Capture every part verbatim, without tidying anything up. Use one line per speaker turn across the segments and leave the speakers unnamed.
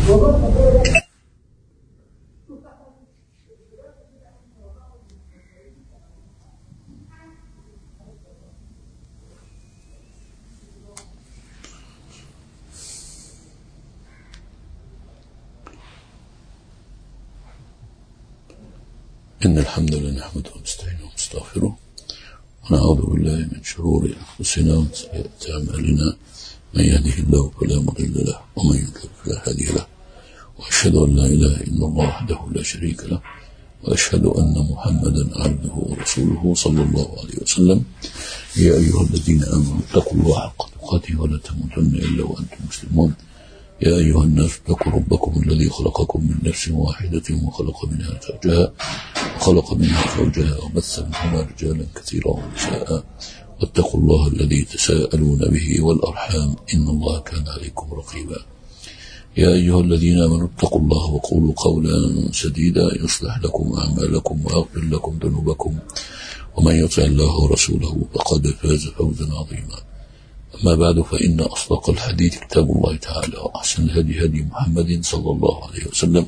إن الحمد لله نحمده ونستعينه ونستغفره ونعوذ بالله من شرور أنفسنا ومن سيئات أعمالنا، من يهده الله فلا مضل له ومن يضلل فلا هادي له، وأشهد أن لا إله إلا الله وحده لا شريك له، وأشهد أن محمدا عبده ورسوله صلى الله عليه وسلم. يا أيها الذين آمنوا اتقوا الله حق تقاته ولا تموتن إلا وأنتم مسلمون. يا أيها الناس اتقوا ربكم الذي خلقكم من نفس واحدة وخلق منها زوجها وخلق منها زوجها وبث منهما رجالا كثيرا ونساء، واتقوا الله الذي تساءلون به والأرحام إن الله كان عليكم رقيبا. يا أيها الذين آمنوا اتقوا الله وقولوا قولا سديدا يصلح لكم أعمالكم ويغفر لكم ذنوبكم، ومن يطع الله ورسوله فقد فاز فوزا عظيما. أما بعد، فإن أصدق الحديث كتاب الله تعالى، وأحسن الهدي هدي محمد صلى الله عليه وسلم،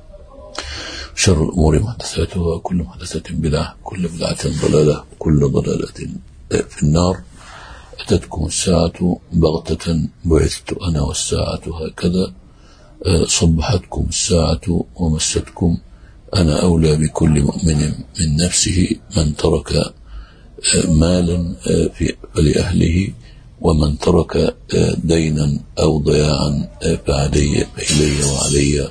شر الأمور محدثاتها، وكل محدثة بدعة، كل بدعة ضلالة، وكل ضلالة في النار. أتتكم الساعة بغتة بعثت أنا والساعة هكذا، صبحتكم الساعة ومستكم، أنا أولى بكل مؤمن من نفسه، من ترك مالا فلأهله، ومن ترك دينا أو ضياعا فعلي فإلي وعلي،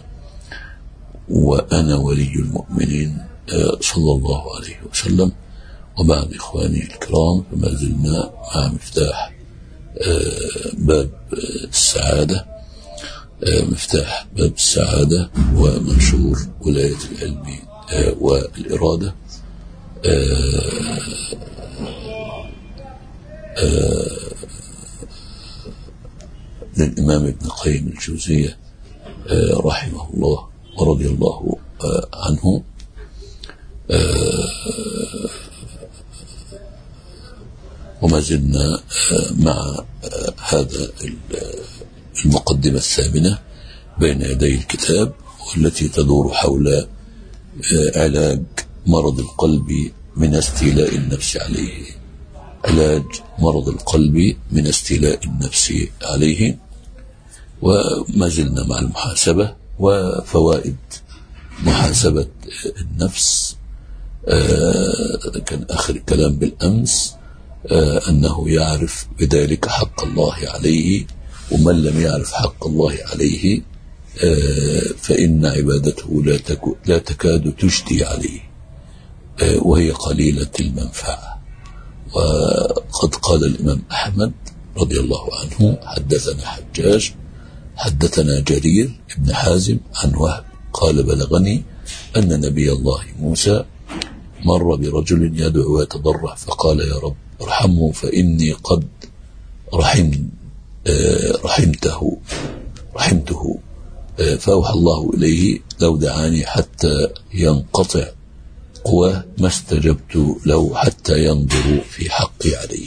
وأنا ولي المؤمنين صلى الله عليه وسلم. وبعد إخواني الكرام، فما زلنا مع مفتاح باب السعادة، مفتاح باب السعادة ومنشور ولاية العلم والإرادة، للإمام ابن قيم الجوزية رحمه الله ورضي الله عنه. وما زلنا مع هذا المقدمة الثامنة بين يدي الكتاب، والتي تدور حول علاج مرض القلب من استيلاء النفس عليه. علاج مرض القلب من استيلاء النفس عليه. وما زلنا مع المحاسبة وفوائد محاسبة النفس. آه كان آخر الكلام بالأمس آه أنه يعرف بذلك حق الله عليه، ومن لم يعرف حق الله عليه آه فإن عبادته لا, لا تكاد تجدي عليه، آه وهي قليلة المنفعة. وقد قال الإمام أحمد رضي الله عنه: حدثنا حجاج حدثنا جرير ابن حازم عن وهب قال: بلغني أن نبي الله موسى مر برجل يدعو ويتضرع، فقال: يا رب ارحمه فإني قد رحمت رحمته رحمته فأوحى الله إليه: لو دعاني حتى ينقطع قواه ما استجبت له حتى ينظر في حقي عليه.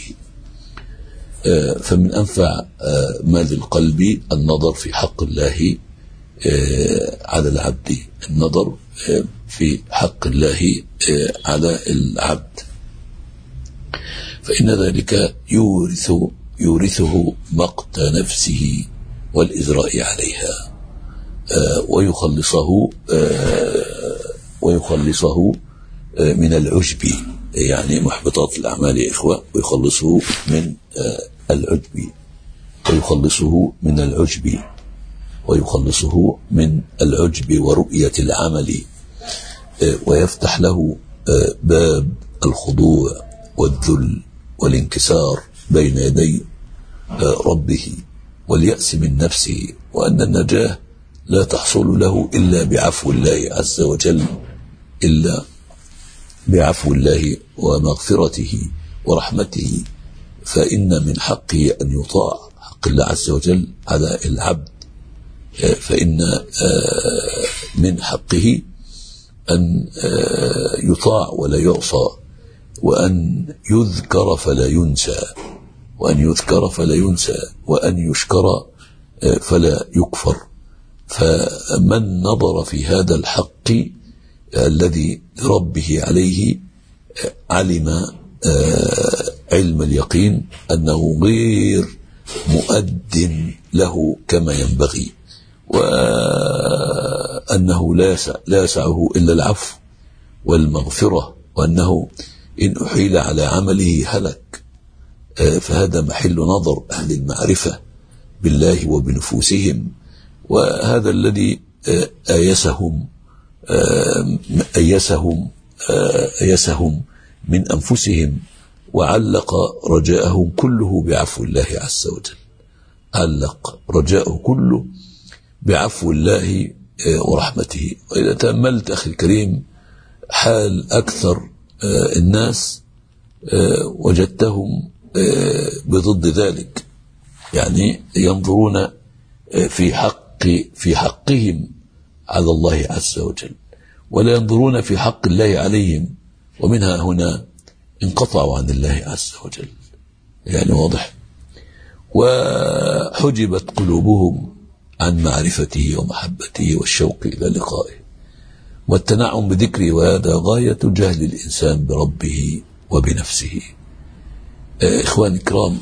فمن أنفع ما للقلب النظر في حق الله على العبد، النظر في حق الله على العبد، فإن ذلك يورث يورثه مقت نفسه والإزراء عليها، ويخلصه ويخلصه من العجب، يعني محبطات الأعمال يا إخوة، ويخلصه من العجب ويخلصه من العجب ويخلصه من العجب ورؤية العمل، ويفتح له باب الخضوع والذل والانكسار بين يدي ربه واليأس من نفسه، وأن النجاة لا تحصل له إلا بعفو الله عز وجل، إلا بعفو الله ومغفرته ورحمته. فإن من حقه أن يطاع، حق الله عز وجل على العبد، فإن من حقه أن يطاع ولا يعصى، وأن يذكر فلا ينسى وأن يذكر فلا ينسى وأن يشكر فلا يكفر. فمن نظر في هذا الحق الذي ربه عليه علم علم اليقين أنه غير مؤد له كما ينبغي، وأنه لا يسعه إلا العفو والمغفرة، وأنه إن أحيل على عمله هلك. فهذا محل نظر أهل المعرفة بالله وبنفوسهم، وهذا الذي آيسهم أيسهم أيسهم من أنفسهم، وعلق رجاءهم كله بعفو الله عز وجل. علق رجاءه كله بعفو الله ورحمته. وإذا تأملت أخي الكريم حال أكثر الناس وجدتهم بضد ذلك، يعني ينظرون في حق في حقهم على الله عز وجل، ولا ينظرون في حق الله عليهم، ومنها هنا انقطعوا عن الله عز وجل، يعني واضح. وحجبت قلوبهم عن معرفته ومحبته والشوق إلى لقائه والتنعم بذكره، وهذا غاية جهل الإنسان بربه وبنفسه. إخواني الكرام،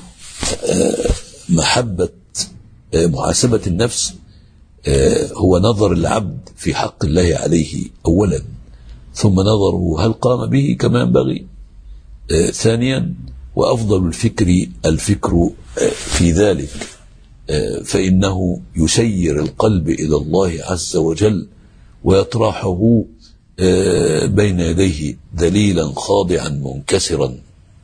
محبة محاسبة النفس هو نظر العبد في حق الله عليه أولا، ثم نظره هل قام به كما ينبغي. ثانيا، وأفضل الفكر الفكر في ذلك، فإنه يسير القلب إلى الله عز وجل ويطرحه بين يديه ذليلا خاضعا منكسرا،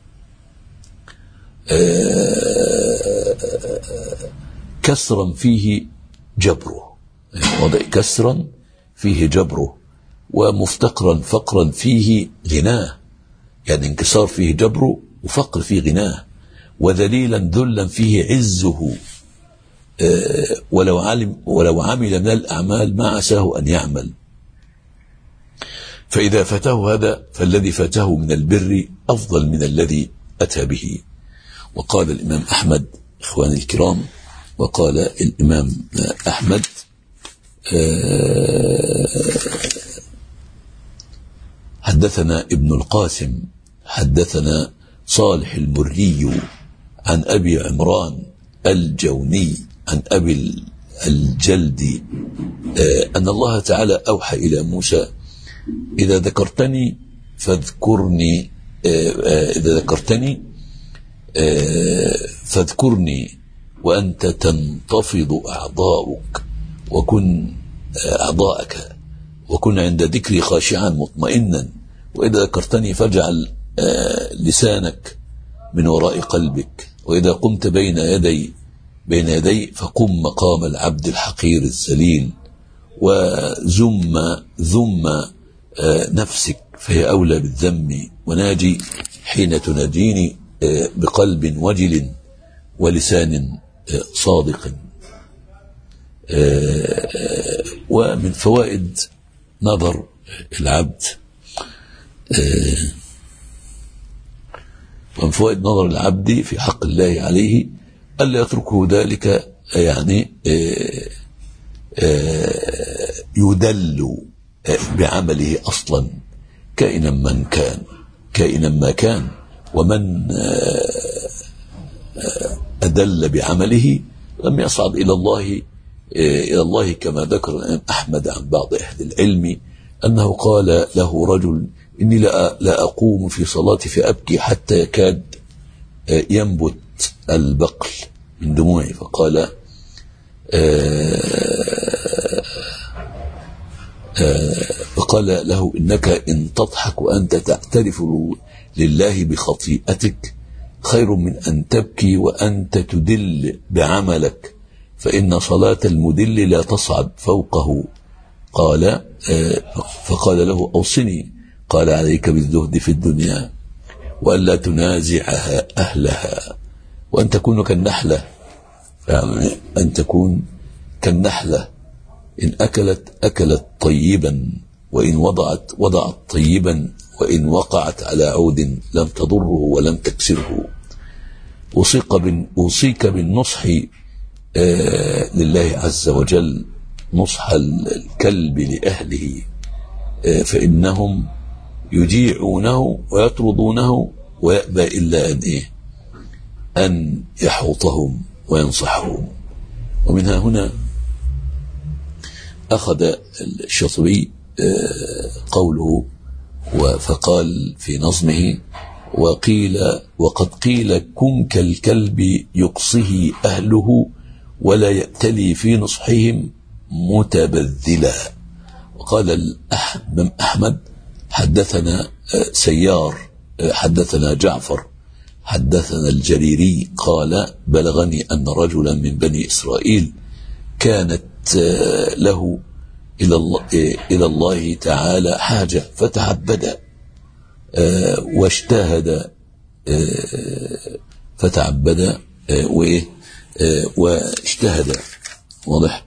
كسرا فيه جبره، وضع كسرا فيه جبره، ومفتقرا فقرا فيه غناه، يعني انكسار فيه جبره وفقر فيه غناه، وذليلا ذلا فيه عزه. ولو علم ولو عمل من الأعمال ما عساه أن يعمل. فإذا فاته هذا فالذي فاته من البر أفضل من الذي أتى به. وقال الإمام أحمد، إخواني الكرام، وقال الإمام أحمد حدثنا ابن القاسم حدثنا صالح المري عن أبي عمران الجوني عن أبي الجلدي أن الله تعالى أوحى إلى موسى: إذا ذكرتني فاذكرني إذا ذكرتني فاذكرني وأنت تنتفض أعضاؤك وكن أعضاءك وكن عند ذكري خاشعا مطمئنا، وإذا ذكرتني فاجعل لسانك من وراء قلبك، وإذا قمت بين يدي بين يدي فقم مقام العبد الحقير الذليل، وزم ذم نفسك فهي أولى بالذم، وناجي حين تناجيني بقلب وجل ولسان صادق. ومن فوائد نظر العبد ومن فوائد نظر العبد في حق الله عليه ألا يتركه ذلك، يعني يدل بعمله أصلا كائنا من كان كائنا ما كان. ومن أدل بعمله لم يصعد إلى الله إلى الله كما ذكر الإمام أحمد عن بعض أهل العلم أنه قال له رجل: إني لا أقوم في صلاتي فأبكي حتى يكاد ينبت البقل من دموعي، فقال فقال له: إنك إن تضحك وأنت تعترف لله بخطيئتك خير من أن تبكي وأنت تدل بعملك، فإن صلاة المدل لا تصعد فوقه. قال فقال له: أوصني. قال: عليك بالزهد في الدنيا وألا تنازعها أهلها، وأن تكون كالنحلة، يعني أن تكون كالنحلة إن أكلت أكلت طيبا، وإن وضعت وضعت طيبا، وإن وقعت على عود لم تضره ولم تكسره. أوصيك بالنصح آه لله عز وجل نصح الكلب لأهله فإنهم يجيعونه ويطردونه ويأبى إلا أن إيه أن يحوطهم وينصحهم. ومنها هنا أخذ الشاطبي قوله فقال في نظمه وقيل وقد قيل كن كالكلب يقصه أهله ولا يأتلي في نصحهم متبذلا. وقال الإمام أحمد حدثنا سيار حدثنا جعفر حدثنا الجريري قال بلغني أن رجلا من بني إسرائيل كانت له إلى الله, إلى الله تعالى حاجة فتعبد واجتهد فتعبد واجتهد واضح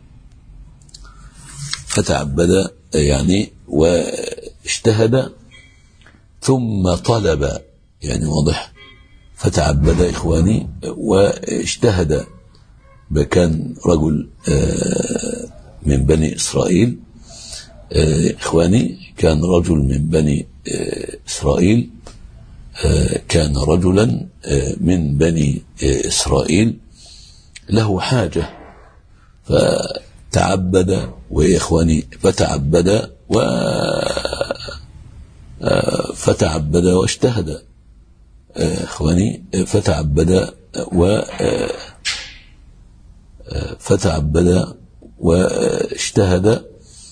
فتعبد يعني واجتهد ثم طلب يعني واضح فتعبد إخواني واجتهد. كان رجل من بني إسرائيل إخواني كان رجل من بني إسرائيل كان رجلا من بني إسرائيل له حاجة فتعبد وإخواني فتعبد و فتعبد واجتهد إخواني فتعبد و فتعبد واجتهد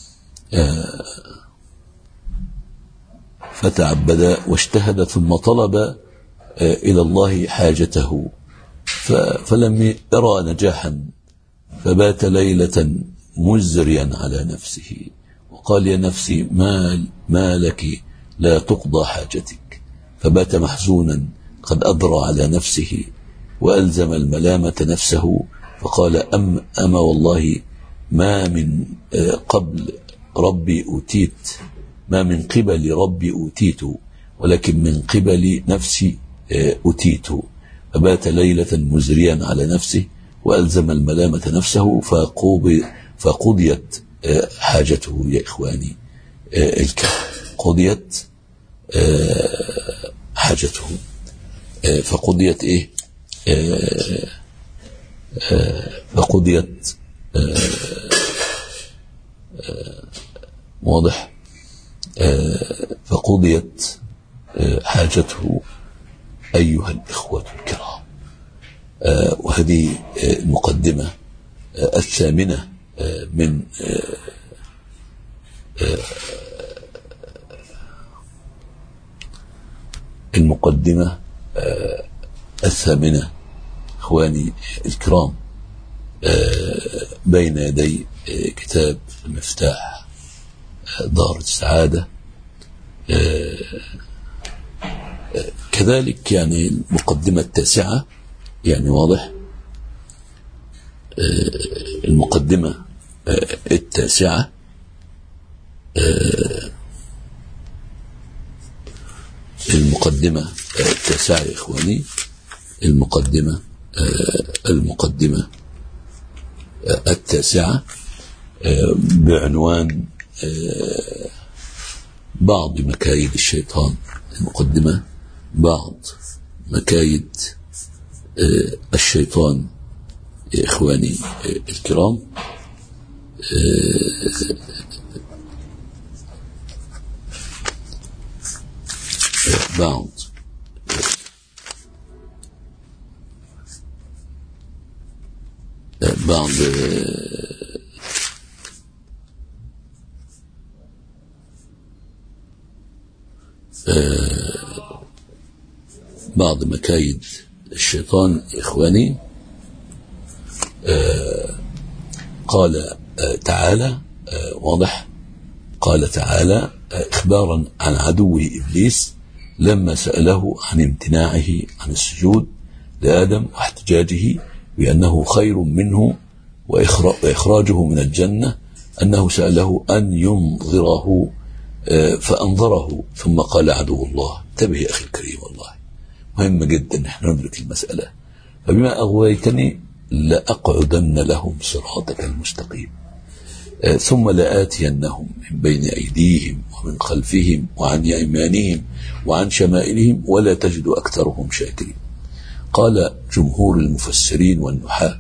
فتعبد واجتهد ثم طلب إلى الله حاجته فلم يرى نجاحا فبات ليلة مزريا على نفسه وقال يا نفسي ما, ما لك لا تقضى حاجتك فبات محزونا قد أدرى على نفسه وألزم الملامة نفسه فقال أم أما والله ما من قبل ربي أوتيت ما من قبل ربي أوتيت ولكن من قبل نفسي أوتيت فبات ليلة مزريا على نفسه وألزم الملامة نفسه فقضيت حاجته يا إخواني الكرام قضيت حاجته فقضيت إيه فقضيت واضح فقضيت حاجته أيها الإخوة الكرام. وهذه المقدمة الثامنة من المقدمة الثامنة إخواني الكرام بين يدي كتاب مفتاح دار السعادة. كذلك يعني المقدمة التاسعة يعني واضح المقدمة التاسعة المقدمة التاسعة يا إخواني المقدمة المقدمة التاسعة بعنوان بعض مكايد الشيطان. المقدمة بعض مكايد الشيطان يا إخواني الكرام. بعض بعض بعض مكايد الشيطان إخواني. قال تعالى واضح قال تعالى إخبارا عن عدوه إبليس لما سأله عن امتناعه عن السجود لآدم واحتجاجه بأنه خير منه وإخراجه من الجنة أنه سأله أن ينظره فأنظره ثم قال عدو الله. انتبه يا أخي الكريم والله مهم جدا نحن ندرك المسألة. فبما أغويتني لأقعدن لهم صراطك المستقيم. ثم لآتينهم من بين أيديهم ومن خلفهم وعن أيمانهم وعن شمائلهم ولا تجد أكثرهم شاكرين. قال جمهور المفسرين والنحاة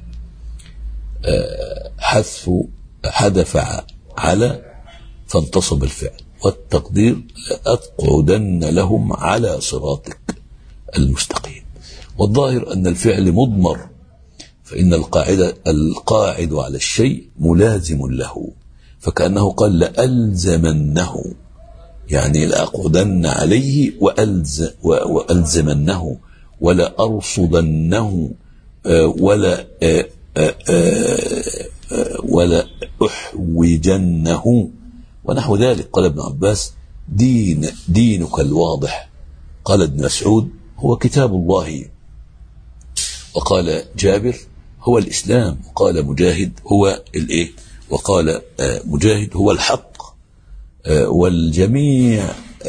حذف حذف على فانتصب الفعل، والتقدير لأقعدن لهم على صراطك المستقيم. والظاهر أن الفعل مضمر، فإن القاعدة القاعد على الشيء ملازم له، فكأنه قال لألزمنه، يعني لأقعدن عليه وألز وألزمنه ولا أرصدنه ولا ولا أحوجنه ونحو ذلك. قال ابن عباس دين دينك الواضح. قال ابن مسعود هو كتاب الله. وقال جابر هو الإسلام. وقال مجاهد هو الإيه وقال مجاهد هو الحق. والجميع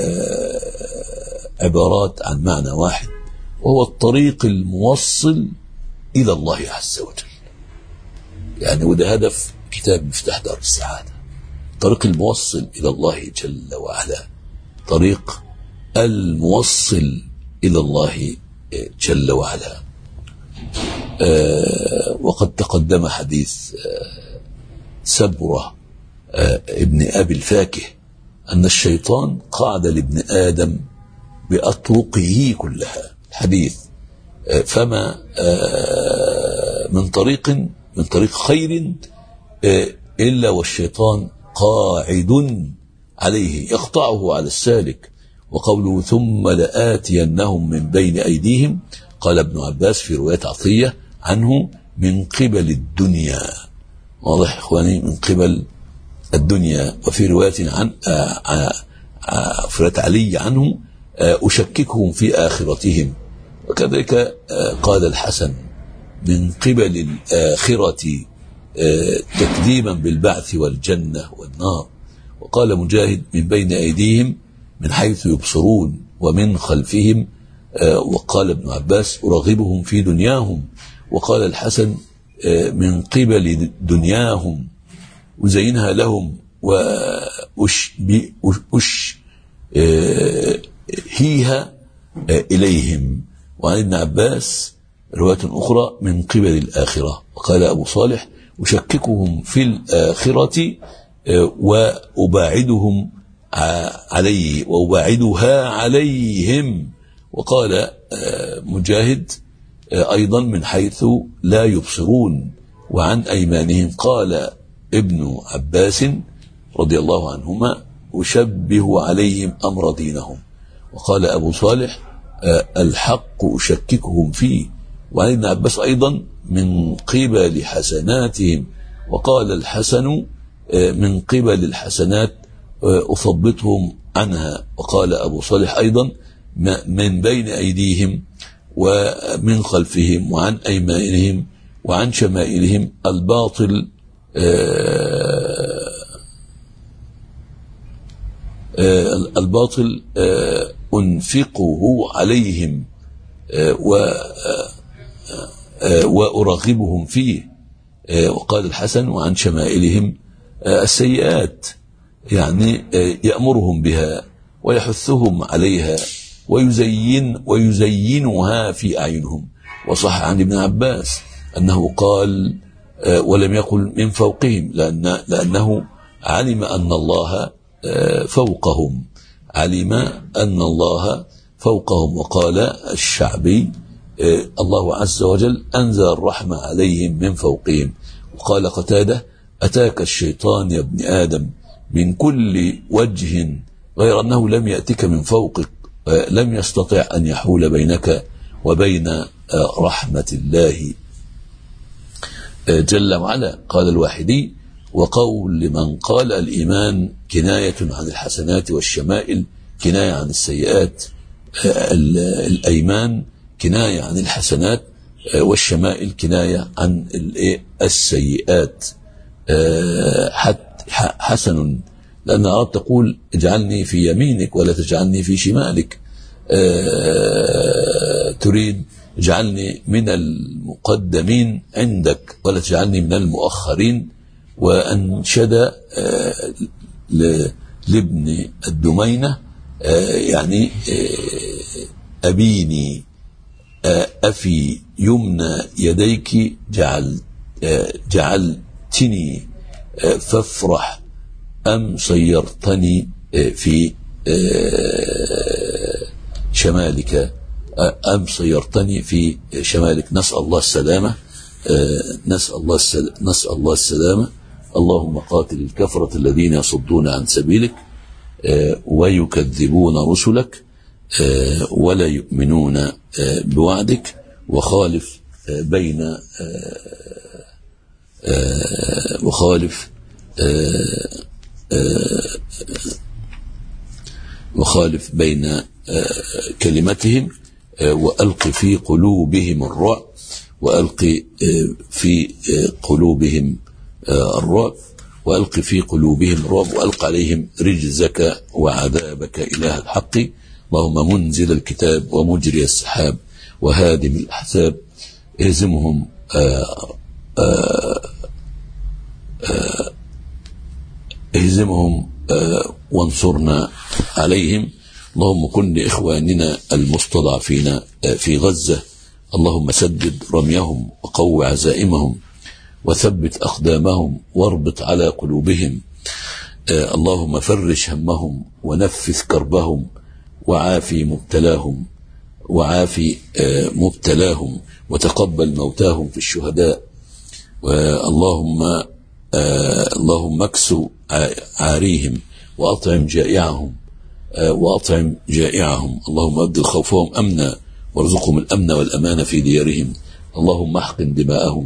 عبارات عن معنى واحد، وهو الطريق الموصل إلى الله عز وجل. يعني وده هدف كتاب مفتاح دار السعادة، الطريق الموصل إلى الله جل وعلا، طريق الموصل إلى الله جل وعلا. آه وقد تقدم حديث آه سبرة آه ابن أبي الفاكه أن الشيطان قعد لابن آدم بأطرقه كلها الحديث، آه فما آه من طريق من طريق خير آه إلا والشيطان قاعد عليه يقطعه على السالك. وقوله ثم لآتينهم من بين أيديهم، قال ابن عباس في رواية عطية عنه من قبل الدنيا. واضح إخواني؟ من قبل الدنيا. وفي رواية عن في رواية علي عنه أشككهم في آخرتهم. وكذلك قال الحسن من قبل الآخرة تكذيبا بالبعث والجنة والنار. وقال مجاهد من بين أيديهم من حيث يبصرون ومن خلفهم. وقال ابن عباس أرغبهم في دنياهم. وقال الحسن من قبل دنياهم وزينها لهم وأش هيها إليهم. وعن ابن عباس رواية أخرى من قبل الآخرة. وقال أبو صالح أشككهم في الآخرة وأباعدهم عليه وأباعدها عليهم. وقال مجاهد أيضا من حيث لا يبصرون وعن أيمانهم. قال ابن عباس رضي الله عنهما أشبه عليهم أمر دينهم. وقال أبو صالح الحق أشككهم فيه. وعن ابن عباس أيضا من قبل حسناتهم. وقال الحسن من قبل الحسنات أثبتهم عنها. وقال أبو صالح أيضا من بين أيديهم ومن خلفهم وعن أيمانهم وعن شمائلهم الباطل الباطل أنفقه عليهم وأرغبهم فيه. وقال الحسن وعن شمائلهم السيئات، يعني يأمرهم بها ويحثهم عليها ويزين ويزينها في أعينهم. وصح عن ابن عباس أنه قال ولم يقل من فوقهم، لأن لأنه علم أن الله فوقهم علم أن الله فوقهم. وقال الشعبي الله عز وجل أنزل الرحمة عليهم من فوقهم. وقال قتادة أتاك الشيطان يا ابن آدم من كل وجه غير أنه لم يأتك من فوقك، لم يستطع أن يحول بينك وبين رحمة الله جل وعلا. قال الواحدي وقول من قال الإيمان كناية عن الحسنات والشمائل كناية عن السيئات. الأيمان كناية عن الحسنات والشمائل كناية عن السيئات. حسن لأن أردت تقول اجعلني في يمينك ولا تجعلني في شمالك، تريد اجعلني من المقدمين عندك ولا تجعلني من المؤخرين وأنشد لابن الدمينة يعني أبيني أفي يمنى يديك جعل جعلتني فافرح أم صيرتني في شمالك أم صيرتني في شمالك. نسأل الله السلامة، نسأل الله السلامة نسأل الله السلامة. اللهم قاتل الكفرة الذين يصدون عن سبيلك ويكذبون رسلك ولا يؤمنون بوعدك، وخالف بين وخالف وخالف بين كلمتهم، وألق في قلوبهم الرعب وألق في قلوبهم الرعب وألق في قلوبهم الرعب وألق عليهم رجزك وعذابك إله الحق. اللهم منزل الكتاب ومجري السحاب وهادم الأحزاب، اهزمهم آآ آآ آآ اهزمهم وانصرنا عليهم. اللهم كن لإخواننا المستضعفين في غزة، اللهم سدد رميهم وقو عزائمهم وثبت أقدامهم واربط على قلوبهم. اللهم فرج همهم ونفث كربهم وعافي مبتلاهم وعافي مبتلاهم وتقبل موتاهم في الشهداء. اللهم اللهم اكسو عاريهم وأطعم جائعهم وأطعم جائعهم. اللهم أبدل خوفهم أمنا وارزقهم الأمن والأمان في ديارهم. اللهم احقن دماءهم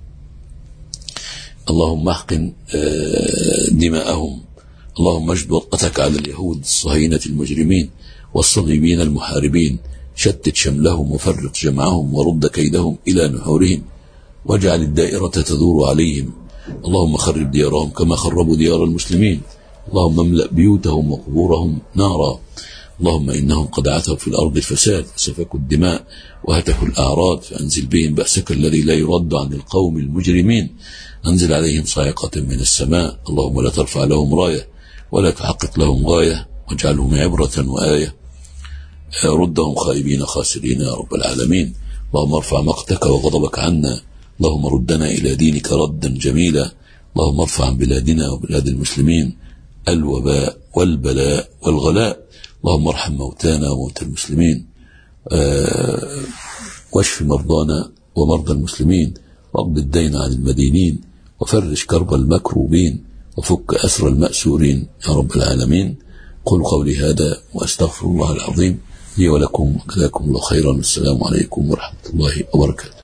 اللهم احقن دماءهم. اللهم اجد وطأتك على اليهود الصهاينة المجرمين والصليبين المحاربين، شتت شملهم وفرق جمعهم ورد كيدهم إلى نحورهم، واجعل الدائرة تدور عليهم. اللهم خرب ديارهم كما خربوا ديار المسلمين. اللهم املأ بيوتهم وقبورهم نارا. اللهم إنهم قد عثوا في الأرض الفساد فسفكوا الدماء وهتكوا الأعراض، فأنزل بهم بأسك الذي لا يرد عن القوم المجرمين. أنزل عليهم صاعقة من السماء. اللهم لا ترفع لهم راية ولا تحقق لهم غاية، واجعلهم عبرة وآية. ردهم خائبين خاسرين يا رب العالمين. اللهم ارفع مقتك وغضبك عنا. اللهم ردنا إلى دينك ردا جميلا. اللهم ارفع عن بلادنا وبلاد المسلمين الوباء والبلاء والغلاء. اللهم ارحم موتانا وموتى المسلمين، آه واشف مرضانا ومرضى المسلمين، واقض الدين عن المدينين، وفرج كرب المكروبين، وفك أسر المأسورين يا رب العالمين. قل قولي هذا وأستغفر الله العظيم لي ولكم، وجزاكم الله خيرا. والسلام عليكم ورحمة الله وبركاته.